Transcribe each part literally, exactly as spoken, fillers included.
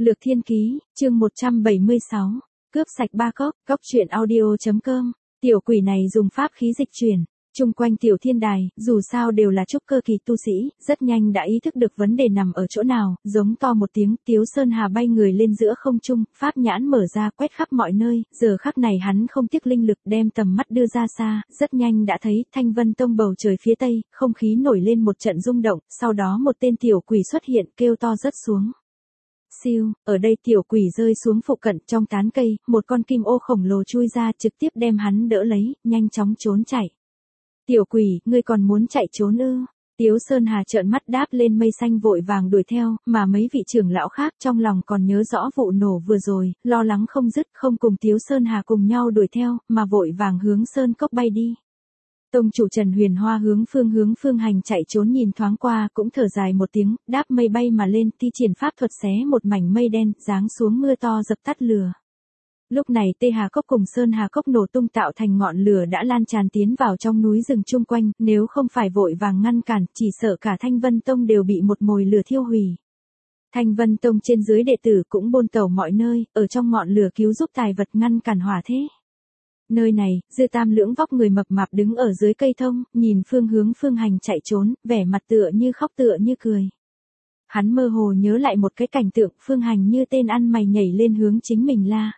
Lược Thiên Ký, chương một trăm bảy mươi sáu, cướp sạch ba cốc, cốc truyện audio.com, tiểu quỷ này dùng pháp khí dịch chuyển, chung quanh tiểu thiên đài, dù sao đều là trúc cơ kỳ tu sĩ, rất nhanh đã ý thức được vấn đề nằm ở chỗ nào, giống to một tiếng, Tiếu Sơn Hà bay người lên giữa không trung, pháp nhãn mở ra quét khắp mọi nơi, giờ khắc này hắn không tiếc linh lực đem tầm mắt đưa ra xa, rất nhanh đã thấy Thanh Vân Tông bầu trời phía tây, không khí nổi lên một trận rung động, sau đó một tên tiểu quỷ xuất hiện kêu to rớt xuống. Siêu, ở đây tiểu quỷ rơi xuống phụ cận trong tán cây, một con kim ô khổng lồ chui ra trực tiếp đem hắn đỡ lấy, nhanh chóng trốn chạy. Tiểu quỷ, ngươi còn muốn chạy trốn ư? Tiếu Sơn Hà trợn mắt đáp lên mây xanh vội vàng đuổi theo, mà mấy vị trưởng lão khác trong lòng còn nhớ rõ vụ nổ vừa rồi, lo lắng không dứt không cùng Tiếu Sơn Hà cùng nhau đuổi theo, mà vội vàng hướng Sơn Cốc bay đi. Tông chủ Trần Huyền Hoa hướng phương hướng phương hành chạy trốn nhìn thoáng qua cũng thở dài một tiếng, đáp mây bay mà lên, thi triển pháp thuật xé một mảnh mây đen, giáng xuống mưa to dập tắt lửa. Lúc này Tê Hà Cốc cùng Sơn Hà Cốc nổ tung tạo thành ngọn lửa đã lan tràn tiến vào trong núi rừng chung quanh, nếu không phải vội vàng ngăn cản, chỉ sợ cả Thanh Vân Tông đều bị một mồi lửa thiêu hủy. Thanh Vân Tông trên dưới đệ tử cũng bôn tẩu mọi nơi, ở trong ngọn lửa cứu giúp tài vật ngăn cản hỏa thế. Nơi này, Dư Tam lưỡng vóc người mập mạp đứng ở dưới cây thông, nhìn phương hướng phương hành chạy trốn, vẻ mặt tựa như khóc tựa như cười. Hắn mơ hồ nhớ lại một cái cảnh tượng, phương hành như tên ăn mày nhảy lên hướng chính mình la.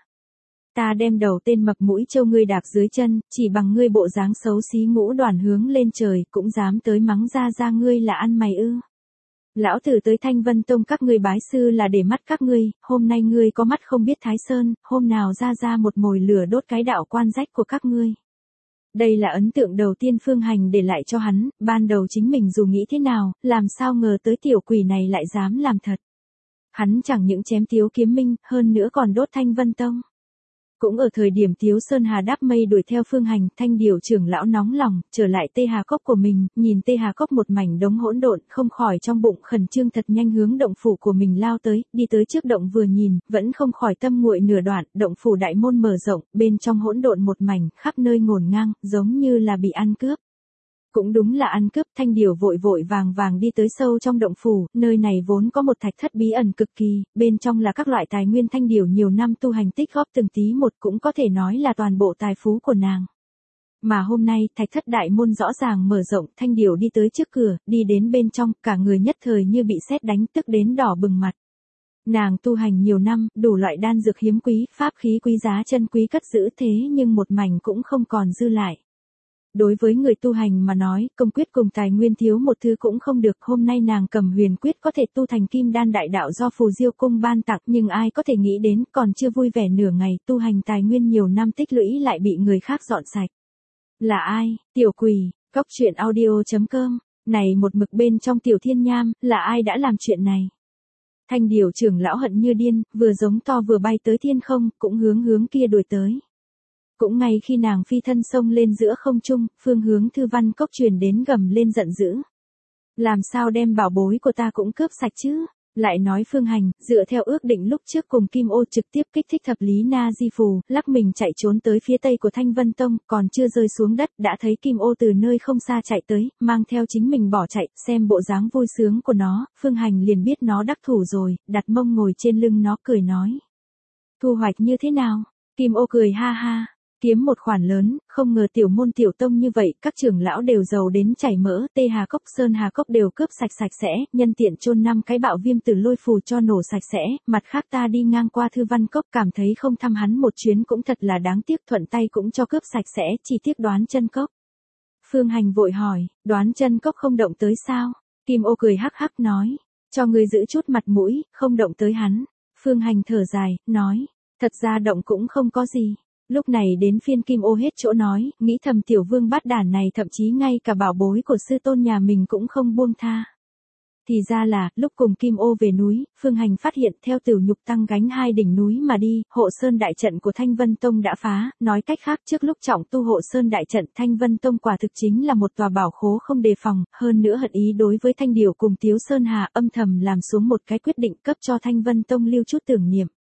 Ta đem đầu tên mập mũi trâu ngươi đạp dưới chân, chỉ bằng ngươi bộ dáng xấu xí ngũ đoàn hướng lên trời, cũng dám tới mắng ra ra ngươi là ăn mày ư. Lão tử tới Thanh Vân Tông các ngươi bái sư là để mắt các ngươi, hôm nay ngươi có mắt không biết Thái Sơn, hôm nào ra ra một mồi lửa đốt cái đạo quan rách của các ngươi. Đây là ấn tượng đầu tiên phương hành để lại cho hắn, ban đầu chính mình dù nghĩ thế nào, làm sao ngờ tới tiểu quỷ này lại dám làm thật. Hắn chẳng những chém Tiếu Kiếm Minh, hơn nữa còn đốt Thanh Vân Tông. Cũng ở thời điểm Tiếu Sơn Hà đáp mây đuổi theo phương hành, Thanh Điều trưởng lão nóng lòng, trở lại Tê Hà Cốc của mình, nhìn Tê Hà Cốc một mảnh đống hỗn độn, không khỏi trong bụng khẩn trương thật nhanh hướng động phủ của mình lao tới, đi tới trước động vừa nhìn, vẫn không khỏi tâm nguội nửa đoạn, động phủ đại môn mở rộng, bên trong hỗn độn một mảnh, khắp nơi ngổn ngang, giống như là bị ăn cướp. Cũng đúng là ăn cướp, Thanh Điều vội vội vàng vàng đi tới sâu trong động phủ, nơi này vốn có một thạch thất bí ẩn cực kỳ, bên trong là các loại tài nguyên Thanh Điều nhiều năm tu hành tích góp từng tí một, cũng có thể nói là toàn bộ tài phú của nàng. Mà hôm nay, thạch thất đại môn rõ ràng mở rộng, Thanh Điều đi tới trước cửa, đi đến bên trong, cả người nhất thời như bị sét đánh, tức đến đỏ bừng mặt. Nàng tu hành nhiều năm, đủ loại đan dược hiếm quý, pháp khí quý giá chân quý cất giữ thế nhưng một mảnh cũng không còn dư lại. Đối với người tu hành mà nói, công quyết cùng tài nguyên thiếu một thứ cũng không được, hôm nay nàng cầm huyền quyết có thể tu thành kim đan đại đạo do Phù Diêu cung ban tặng, nhưng ai có thể nghĩ đến, còn chưa vui vẻ nửa ngày, tu hành tài nguyên nhiều năm tích lũy lại bị người khác dọn sạch. Là ai? Tiểu quỷ, cốc truyện audio.com, này một mực bên trong tiểu thiên nham, là ai đã làm chuyện này? Thanh Điều trưởng lão hận như điên, vừa giống to vừa bay tới thiên không, cũng hướng hướng kia đuổi tới. Cũng ngay khi nàng phi thân xông lên giữa không trung, phương hướng Thư Văn Cốc truyền đến gầm lên giận dữ. Làm sao đem bảo bối của ta cũng cướp sạch chứ? Lại nói phương hành, dựa theo ước định lúc trước cùng Kim Ô trực tiếp kích thích thập lý na di phù, lắc mình chạy trốn tới phía tây của Thanh Vân Tông, còn chưa rơi xuống đất, đã thấy Kim Ô từ nơi không xa chạy tới, mang theo chính mình bỏ chạy, xem bộ dáng vui sướng của nó, phương hành liền biết nó đắc thủ rồi, đặt mông ngồi trên lưng nó cười nói. Thu hoạch như thế nào? Kim Ô cười ha ha. Kiếm một khoản lớn, không ngờ tiểu môn tiểu tông như vậy, các trưởng lão đều giàu đến chảy mỡ, Tê Hà Cốc Sơn Hà Cốc đều cướp sạch sạch sẽ, nhân tiện chôn năm cái bạo viêm tử lôi phù cho nổ sạch sẽ, mặt khác ta đi ngang qua Thư Văn Cốc cảm thấy không thăm hắn một chuyến cũng thật là đáng tiếc, thuận tay cũng cho cướp sạch sẽ, chỉ tiếc Đoán Chân Cốc. Phương Hành vội hỏi, Đoán Chân Cốc không động tới sao? Kim Ô cười hắc hắc nói, cho ngươi giữ chút mặt mũi, không động tới hắn. Phương Hành thở dài, nói, thật ra động cũng không có gì. Lúc này đến phiên Kim Ô hết chỗ nói, nghĩ thầm tiểu vương bát đản này thậm chí ngay cả bảo bối của sư tôn nhà mình cũng không buông tha. Thì ra là, lúc cùng Kim Ô về núi, Phương Hành phát hiện theo Tửu Nhục Tăng gánh hai đỉnh núi mà đi, hộ sơn đại trận của Thanh Vân Tông đã phá, nói cách khác trước lúc trọng tu hộ sơn đại trận Thanh Vân Tông quả thực chính là một tòa bảo khố không đề phòng, hơn nữa hận ý đối với Thanh Điều cùng Tiếu Sơn Hà âm thầm làm xuống một cái quyết định cấp cho Thanh Vân Tông lưu chút tưởng niệm.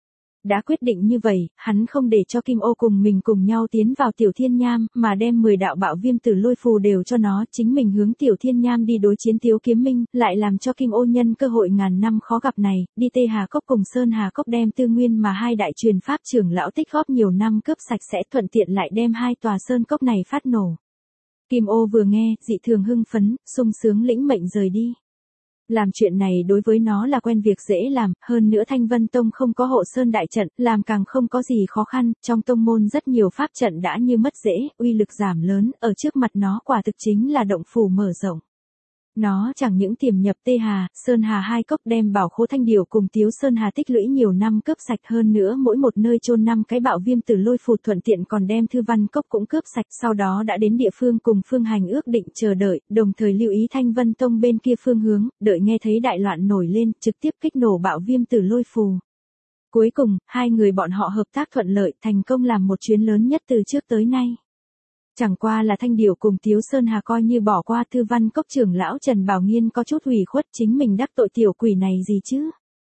Đã quyết định như vậy, hắn không để cho Kim Ô cùng mình cùng nhau tiến vào Tiểu Thiên Nham, mà đem mười đạo bạo viêm tử lôi phù đều cho nó, chính mình hướng Tiểu Thiên Nham đi đối chiến Tiếu Kiếm Minh, lại làm cho Kim Ô nhân cơ hội ngàn năm khó gặp này, đi Tê Hà Cốc cùng Sơn Hà Cốc đem tư nguyên mà hai đại truyền pháp trưởng lão tích góp nhiều năm cướp sạch sẽ thuận tiện lại đem hai tòa sơn cốc này phát nổ. Kim Ô vừa nghe, dị thường hưng phấn, sung sướng lĩnh mệnh rời đi. Làm chuyện này đối với nó là quen việc dễ làm, hơn nữa Thanh Vân Tông không có hộ sơn đại trận, làm càng không có gì khó khăn, trong tông môn rất nhiều pháp trận đã như mất dễ, uy lực giảm lớn, ở trước mặt nó quả thực chính là động phủ mở rộng. Nó chẳng những tiềm nhập Tê Hà, Sơn Hà hai cốc đem bảo khố Thanh Điểu cùng Tiếu Sơn Hà tích lũy nhiều năm cướp sạch hơn nữa mỗi một nơi chôn năm cái bạo viêm tử lôi phù thuận tiện còn đem Thư Văn Cốc cũng cướp sạch sau đó đã đến địa phương cùng Phương Hành ước định chờ đợi, đồng thời lưu ý Thanh Vân Tông bên kia phương hướng, đợi nghe thấy đại loạn nổi lên, trực tiếp kích nổ bạo viêm tử lôi phù. Cuối cùng, hai người bọn họ hợp tác thuận lợi thành công làm một chuyến lớn nhất từ trước tới nay. Chẳng qua là Thanh Điểu cùng Tiếu Sơn Hà coi như bỏ qua Thư Văn Cốc trưởng lão Trần Bảo Nghiên có chút hủy khuất chính mình đắc tội tiểu quỷ này gì chứ.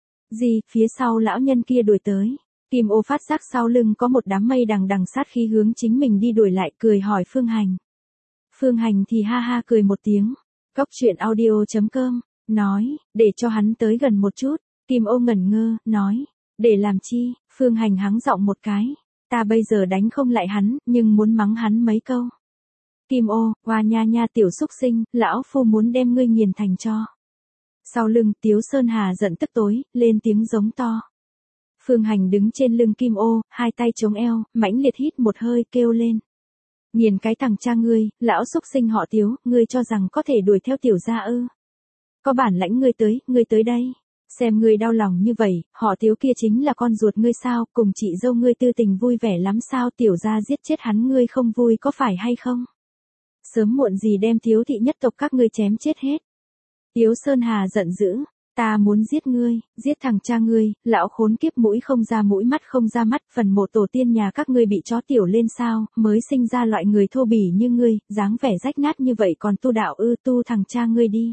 Gì, phía sau lão nhân kia đuổi tới. Kim Ô phát giác sau lưng có một đám mây đằng đằng sát khí hướng chính mình đi đuổi lại cười hỏi Phương Hành. Phương Hành thì ha ha cười một tiếng. Cốc truyện audio chấm com, nói, để cho hắn tới gần một chút. Kim Ô ngẩn ngơ, nói, để làm chi, Phương Hành hắng giọng một cái. Ta bây giờ đánh không lại hắn, nhưng muốn mắng hắn mấy câu. Kim Ô, hoa nha nha tiểu xúc sinh, lão phu muốn đem ngươi nghiền thành cho. Sau lưng, Tiếu Sơn Hà giận tức tối, lên tiếng giống to. Phương Hành đứng trên lưng Kim Ô, hai tay chống eo, mãnh liệt hít một hơi, kêu lên. Nghiền cái thằng cha ngươi, lão xúc sinh họ Tiếu, ngươi cho rằng có thể đuổi theo tiểu gia ư. Có bản lãnh ngươi tới, ngươi tới đây. Xem ngươi đau lòng như vậy, họ Tiếu kia chính là con ruột ngươi sao, cùng chị dâu ngươi tư tình vui vẻ lắm sao, tiểu gia giết chết hắn ngươi không vui có phải hay không? Sớm muộn gì đem Tiếu thị nhất tộc các ngươi chém chết hết. Tiếu Sơn Hà giận dữ, ta muốn giết ngươi, giết thằng cha ngươi, lão khốn kiếp mũi không ra mũi mắt không ra mắt, phần mộ tổ tiên nhà các ngươi bị chó tiểu lên sao, mới sinh ra loại người thô bỉ như ngươi, dáng vẻ rách nát như vậy còn tu đạo ư, tu thằng cha ngươi đi.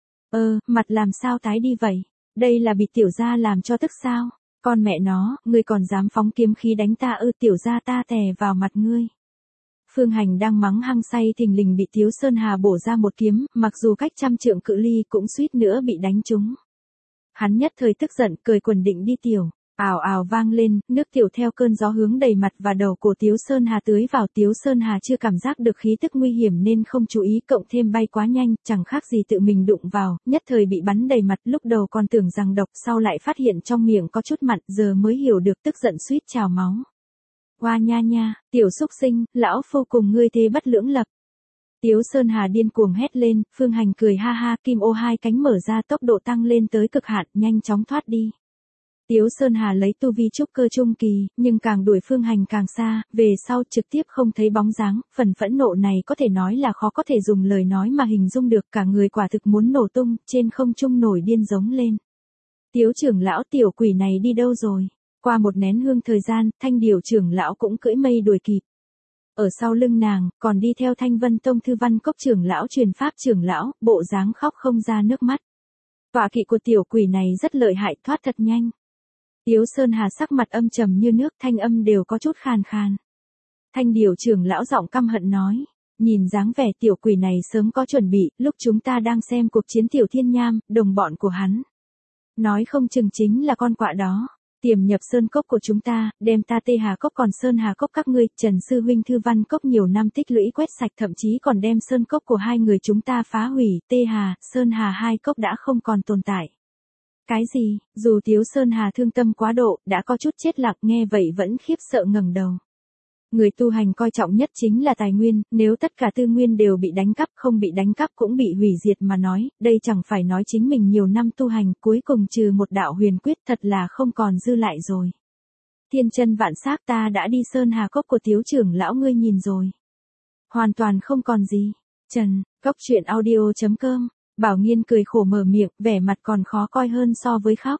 Ơ, mặt làm sao tái đi vậy? Đây là bị tiểu gia làm cho tức sao? Con mẹ nó, ngươi còn dám phóng kiếm khí đánh ta ư, tiểu gia ta tè vào mặt ngươi. Phương Hành đang mắng hăng say thình lình bị Tiếu Sơn Hà bổ ra một kiếm, mặc dù cách trăm trượng cự ly cũng suýt nữa bị đánh trúng. Hắn nhất thời tức giận, cười quần định đi tiểu. Ào ào vang lên, nước tiểu theo cơn gió hướng đầy mặt và đầu của Tiếu Sơn Hà tưới vào. Tiếu Sơn Hà chưa cảm giác được khí tức nguy hiểm nên không chú ý, cộng thêm bay quá nhanh, chẳng khác gì tự mình đụng vào, nhất thời bị bắn đầy mặt, lúc đầu còn tưởng rằng độc, sau lại phát hiện trong miệng có chút mặn, giờ mới hiểu được tức giận suýt trào máu. Hoa nha nha, tiểu xúc sinh, lão phu cùng ngươi thế bất lưỡng lập. Tiếu Sơn Hà điên cuồng hét lên, Phương Hành cười ha ha, Kim Ô hai cánh mở ra tốc độ tăng lên tới cực hạn, nhanh chóng thoát đi. Tiếu Sơn Hà lấy tu vi trúc cơ trung kỳ, nhưng càng đuổi Phương Hành càng xa, về sau trực tiếp không thấy bóng dáng, phần phẫn nộ này có thể nói là khó có thể dùng lời nói mà hình dung được, cả người quả thực muốn nổ tung, trên không trung nổi điên giống lên. Tiếu trưởng lão tiểu quỷ này đi đâu rồi? Qua một nén hương thời gian, Thanh Điểu trưởng lão cũng cưỡi mây đuổi kịp. Ở sau lưng nàng, còn đi theo Thanh Vân Tông Thư Văn Cốc trưởng lão truyền pháp trưởng lão, bộ dáng khóc không ra nước mắt. Tọa kỵ của tiểu quỷ này rất lợi hại, thoát thật nhanh. Tiếu Sơn Hà sắc mặt âm trầm như nước, thanh âm đều có chút khàn khàn. Thanh Điểu trưởng lão giọng căm hận nói, nhìn dáng vẻ tiểu quỷ này sớm có chuẩn bị, lúc chúng ta đang xem cuộc chiến Tiểu Thiên Nham, đồng bọn của hắn. Nói không chừng chính là con quạ đó. Tiềm nhập sơn cốc của chúng ta, đem ta Tê Hà Cốc còn sơn hà cốc các ngươi, Trần Sư Huynh Thư Văn Cốc nhiều năm tích lũy quét sạch thậm chí còn đem sơn cốc của hai người chúng ta phá hủy, Tê Hà, Sơn Hà hai cốc đã không còn tồn tại. Cái gì, dù Tiếu Sơn Hà thương tâm quá độ, đã có chút chết lặng nghe vậy vẫn khiếp sợ ngẩng đầu. Người tu hành coi trọng nhất chính là tài nguyên, nếu tất cả tư nguyên đều bị đánh cắp, không bị đánh cắp cũng bị hủy diệt mà nói, đây chẳng phải nói chính mình nhiều năm tu hành, cuối cùng trừ một đạo huyền quyết thật là không còn dư lại rồi. Thiên chân vạn xác ta đã đi Sơn Hà Cốc của Tiếu trưởng lão ngươi nhìn rồi. Hoàn toàn không còn gì. Trần, cốc truyện audio chấm com, Bảo Nghiên cười khổ mở miệng, vẻ mặt còn khó coi hơn so với khóc.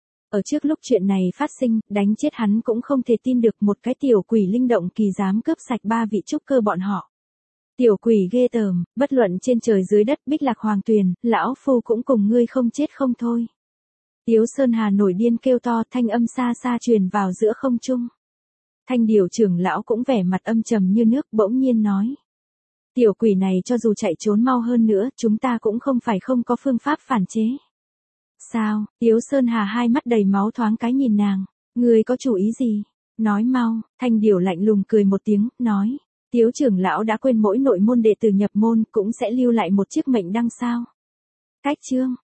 Ở trước lúc chuyện này phát sinh, đánh chết hắn cũng không thể tin được một cái tiểu quỷ linh động kỳ dám cướp sạch ba vị trúc cơ bọn họ. Tiểu quỷ ghê tởm, bất luận trên trời dưới đất Bích Lạc Hoàng Tuyền, lão phu cũng cùng ngươi không chết không thôi. Tiếu Sơn Hà nổi điên kêu to, thanh âm xa xa truyền vào giữa không trung. Thanh Điểu trưởng lão cũng vẻ mặt âm trầm như nước, bỗng nhiên nói. Tiểu quỷ này cho dù chạy trốn mau hơn nữa, chúng ta cũng không phải không có phương pháp phản chế. Sao? Tiếu Sơn Hà hai mắt đầy máu thoáng cái nhìn nàng. Ngươi có chủ ý gì? Nói mau. Thanh Điểu lạnh lùng cười một tiếng, nói. Tiếu trưởng lão đã quên mỗi nội môn đệ tử nhập môn cũng sẽ lưu lại một chiếc mệnh đăng sao. Cách chương.